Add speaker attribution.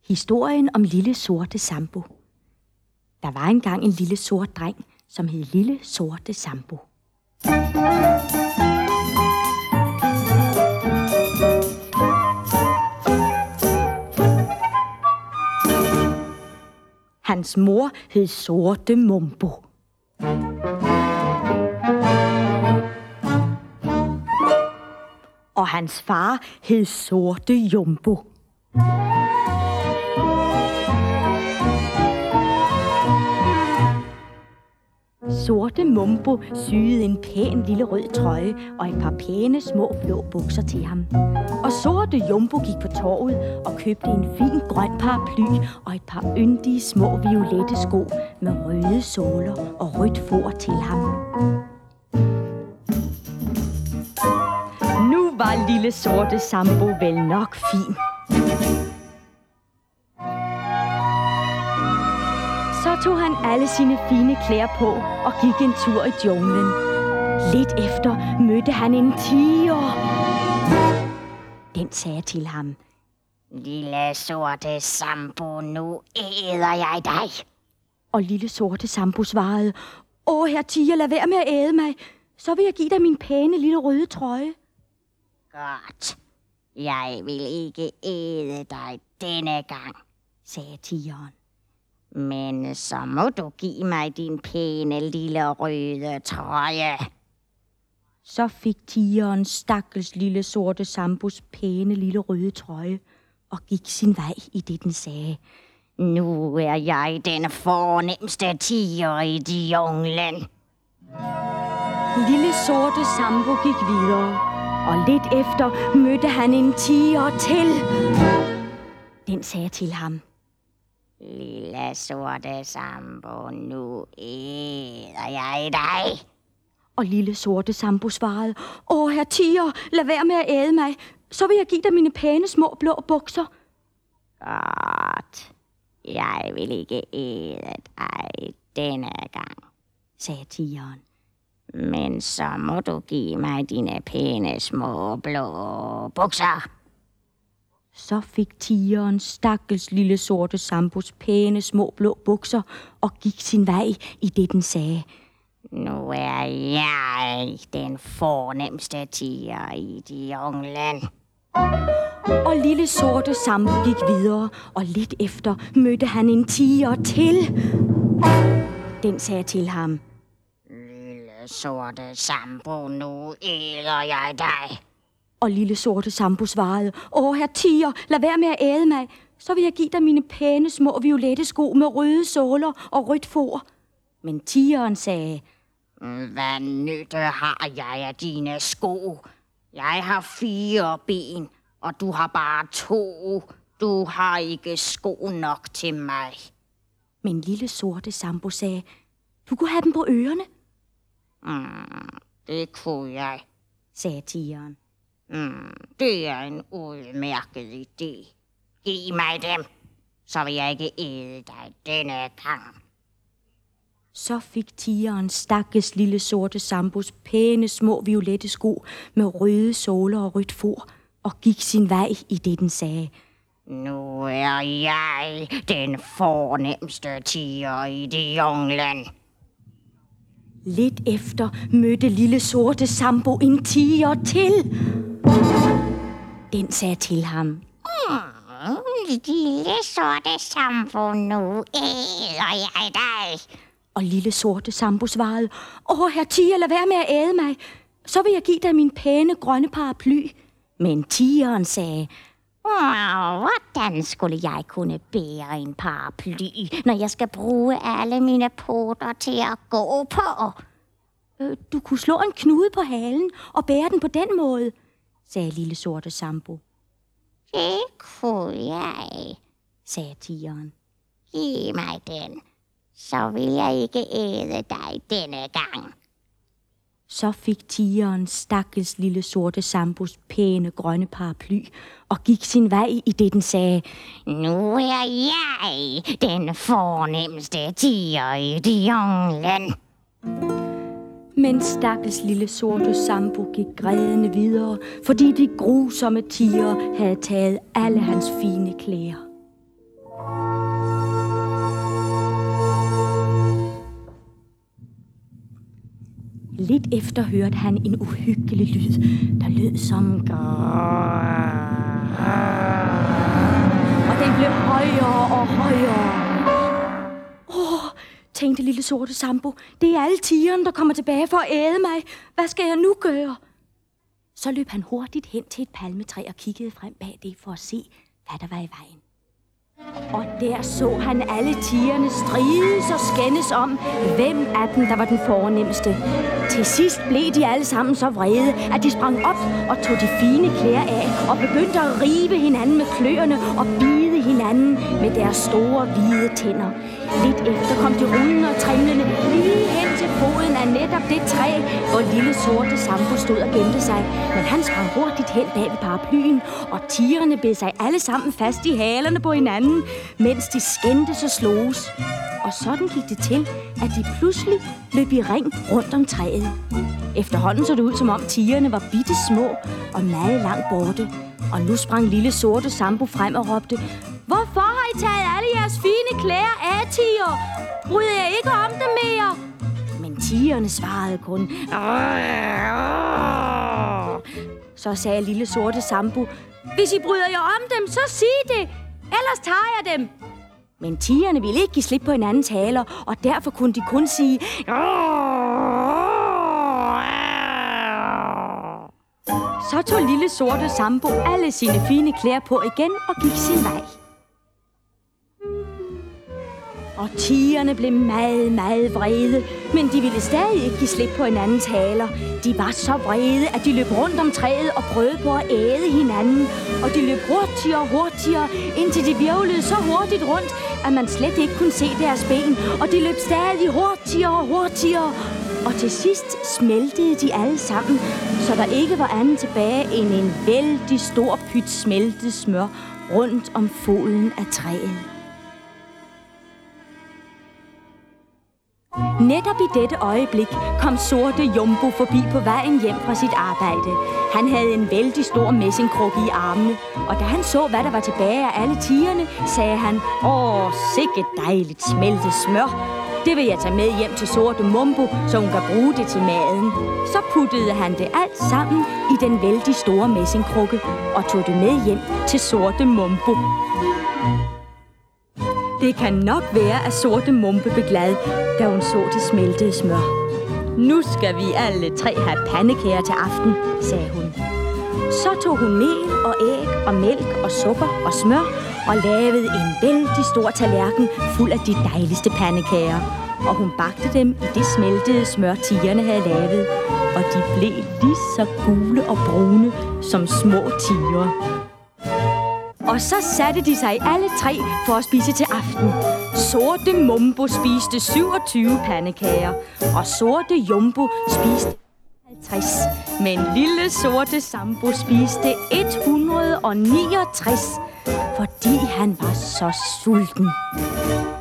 Speaker 1: Historien om lille sorte Sambo. Der var engang en lille sort dreng, som hed Lille Sorte Sambo. Hans mor hed Sorte Mumbo. Og hans far hed Sorte Jumbo. Sorte Mumbo syede en pæn lille rød trøje og et par pæne små blå bukser til ham. Og Sorte Jumbo gik på torvet og købte en fin grøn paraply og et par yndige små violette sko med røde såler og rødt for til ham. Nu var Lille Sorte Sambo vel nok fin. Så tog han alle sine fine klæder på og gik en tur i junglen. Lidt efter mødte han en tiger. Den sagde til ham:
Speaker 2: Lille Sorte Sambo, nu æder jeg dig.
Speaker 1: Og Lille Sorte Sambo svarede: Åh, herr tiger, lad være med at æde mig. Så vil jeg give dig min pæne lille røde trøje.
Speaker 2: Godt. Jeg vil ikke æde dig denne gang,
Speaker 1: sagde tigeren.
Speaker 2: Men så må du give mig din pæne lille røde trøje.
Speaker 1: Så fik tigeren stakkels Lille Sorte Sambos pæne lille røde trøje og gik sin vej, i det den sagde:
Speaker 2: Nu er jeg den fornemste tiger i de junglen.
Speaker 1: Lille Sorte Sambo gik videre, og lidt efter mødte han en tiger til. Den sagde til ham:
Speaker 2: Lille Sorte Sambo, nu æder jeg dig.
Speaker 1: Og Lille Sorte Sambo svarede: Åh, herr tiger, lad være med at æde mig. Så vil jeg give dig mine pæne små blå bukser.
Speaker 2: Godt. Jeg vil ikke æde dig denne gang,
Speaker 1: sagde tigeren.
Speaker 2: Men så må du give mig dine pæne små blå bukser.
Speaker 1: Så fik tigeren stakkels Lille Sorte Sambos pæne små blå bukser og gik sin vej, i det den sagde:
Speaker 2: Nu er jeg den fornemste tiger i de junglen.
Speaker 1: Og Lille Sorte Sambo gik videre, og lidt efter mødte han en tiger til. Den sagde til ham:
Speaker 2: Lille Sorte Sambo, nu æder jeg dig.
Speaker 1: Og Lille Sorte Sambo svarede: Åh, herr tiger, lad være med at æde mig. Så vil jeg give dig mine pæne små violette sko med røde såler og rødt for. Men tigeren sagde:
Speaker 2: Hvad nytte har jeg af dine sko? Jeg har 4 ben, og du har bare 2. Du har ikke sko nok til mig.
Speaker 1: Men Lille Sorte Sambo sagde: Du kunne have dem på ørerne.
Speaker 2: Det kunne jeg,
Speaker 1: sagde tigeren.
Speaker 2: Det er en udmærket idé. Giv mig dem, så vil jeg ikke æde dig denne gang.
Speaker 1: Så fik tigeren stakkels Lille Sorte Sambos pæne små violette sko med røde såler og rødt for og gik sin vej, i det den sagde:
Speaker 2: Nu er jeg den fornemste tiger i de junglen.
Speaker 1: Lidt efter mødte Lille Sorte Sambo en tiger til. Den sagde til ham:
Speaker 2: Lille Sorte Sambo, nu æder jeg dig.
Speaker 1: Og Lille Sorte Sambo svarede: Åh, herr tiger, lad være med at æde mig. Så vil jeg give dig min pæne grønne paraply. Men tigeren sagde:
Speaker 2: Hvordan skulle jeg kunne bære en paraply, når jeg skal bruge alle mine poter til at gå på?
Speaker 1: Du kunne slå en knude på halen og bære den på den måde, sagde Lille Sorte Sambo.
Speaker 2: Det kunne jeg,
Speaker 1: sagde tigeren.
Speaker 2: Giv mig den, så vil jeg ikke æde dig denne gang.
Speaker 1: Så fik tigeren stakkels Lille Sorte Sambos pæne grønne paraply og gik sin vej, i det den sagde:
Speaker 2: Nu er jeg den fornemste tiger i de junglen.
Speaker 1: Men stakkels Lille Sorte Sambo gik grædende videre, fordi de grusomme tiger havde taget alle hans fine klæder. lidt efter hørte han en uhyggelig lyd, der lød som og den blev højere og højere. Tænkte lille sorte Sambo, det er alle tigerne, der kommer tilbage for at æde mig. Hvad skal jeg nu gøre? Så løb han hurtigt hen til et palmetræ og kiggede frem bag det for at se, hvad der var i vejen. Og der så han alle tigerne strides og skændes om, hvem af dem, der var den fornemmeste. Til sidst blev de alle sammen så vrede, at de sprang op og tog de fine klæder af og begyndte at rive hinanden med kløerne og bide hinanden med deres store hvide tænder. Lidt efter kom de rullende og trimlende lige hen til foden af netop det træ, hvor lille sorte Sambo stod og gemte sig. Men han sprang hurtigt hen bag ved paraplyen, og tigerne bed sig alle sammen fast i halerne på hinanden, mens de skændtes og sloges. Og sådan gik det til, at de pludselig løb i ring rundt om træet. Efterhånden så det ud, som om tigerne var bitte små og meget langt borte. Og nu sprang lille sorte Sambo frem og råbte: "Hvorfor har I taget alle jeres fine klæder af, tiger? Bryder jeg ikke om dem mere?" Men tigerne svarede kun: Så sagde lille sorte Sambo: "Hvis I bryder jer om dem, så sig det, ellers tager jeg dem." Men tigerne ville ikke give slip på hinandens haler, og derfor kunne de kun sige: Så tog lille sorte Sambo alle sine fine klæder på igen og gik sin vej. Og tigerne blev meget, meget vrede, men de ville stadig ikke give slip på hinandens haler. De var så vrede, at de løb rundt om træet og prøvede på at æde hinanden. Og de løb hurtigere og hurtigere, indtil de hvirvlede så hurtigt rundt, at man slet ikke kunne se deres ben. Og de løb stadig hurtigere og hurtigere. Og til sidst smeltede de alle sammen, så der ikke var andet tilbage end en vældig stor pyt smeltet smør rundt om foden af træet. Netop i dette øjeblik kom sorte Jumbo forbi på vejen hjem fra sit arbejde. Han havde en vældig stor messingkrukke i armene, og da han så, hvad der var tilbage af alle tigerne, sagde han: "Sikke dejligt smeltet smør. Det vil jeg tage med hjem til sorte Mumbo, så hun kan bruge det til maden." Så puttede han det alt sammen i den vældig store messingkrukke og tog det med hjem til sorte Mumbo. Det kan nok være, at sorte Mumbo blev glad, da hun så det smeltede smør. "Nu skal vi alle tre have pandekager til aften," sagde hun. Så tog hun mel og æg og mælk og sukker og smør og lavede en vældig stor tallerken fuld af de dejligste pandekager. Og hun bagte dem i det smeltede smør, tigerne havde lavet, og de blev lige så gule og brune som små tigre. Og så satte de sig alle tre for at spise til aften. Sorte Mumbo spiste 27 pandekager, og sorte Jumbo spiste 50. Men lille sorte Sambo spiste 169, fordi han var så sulten.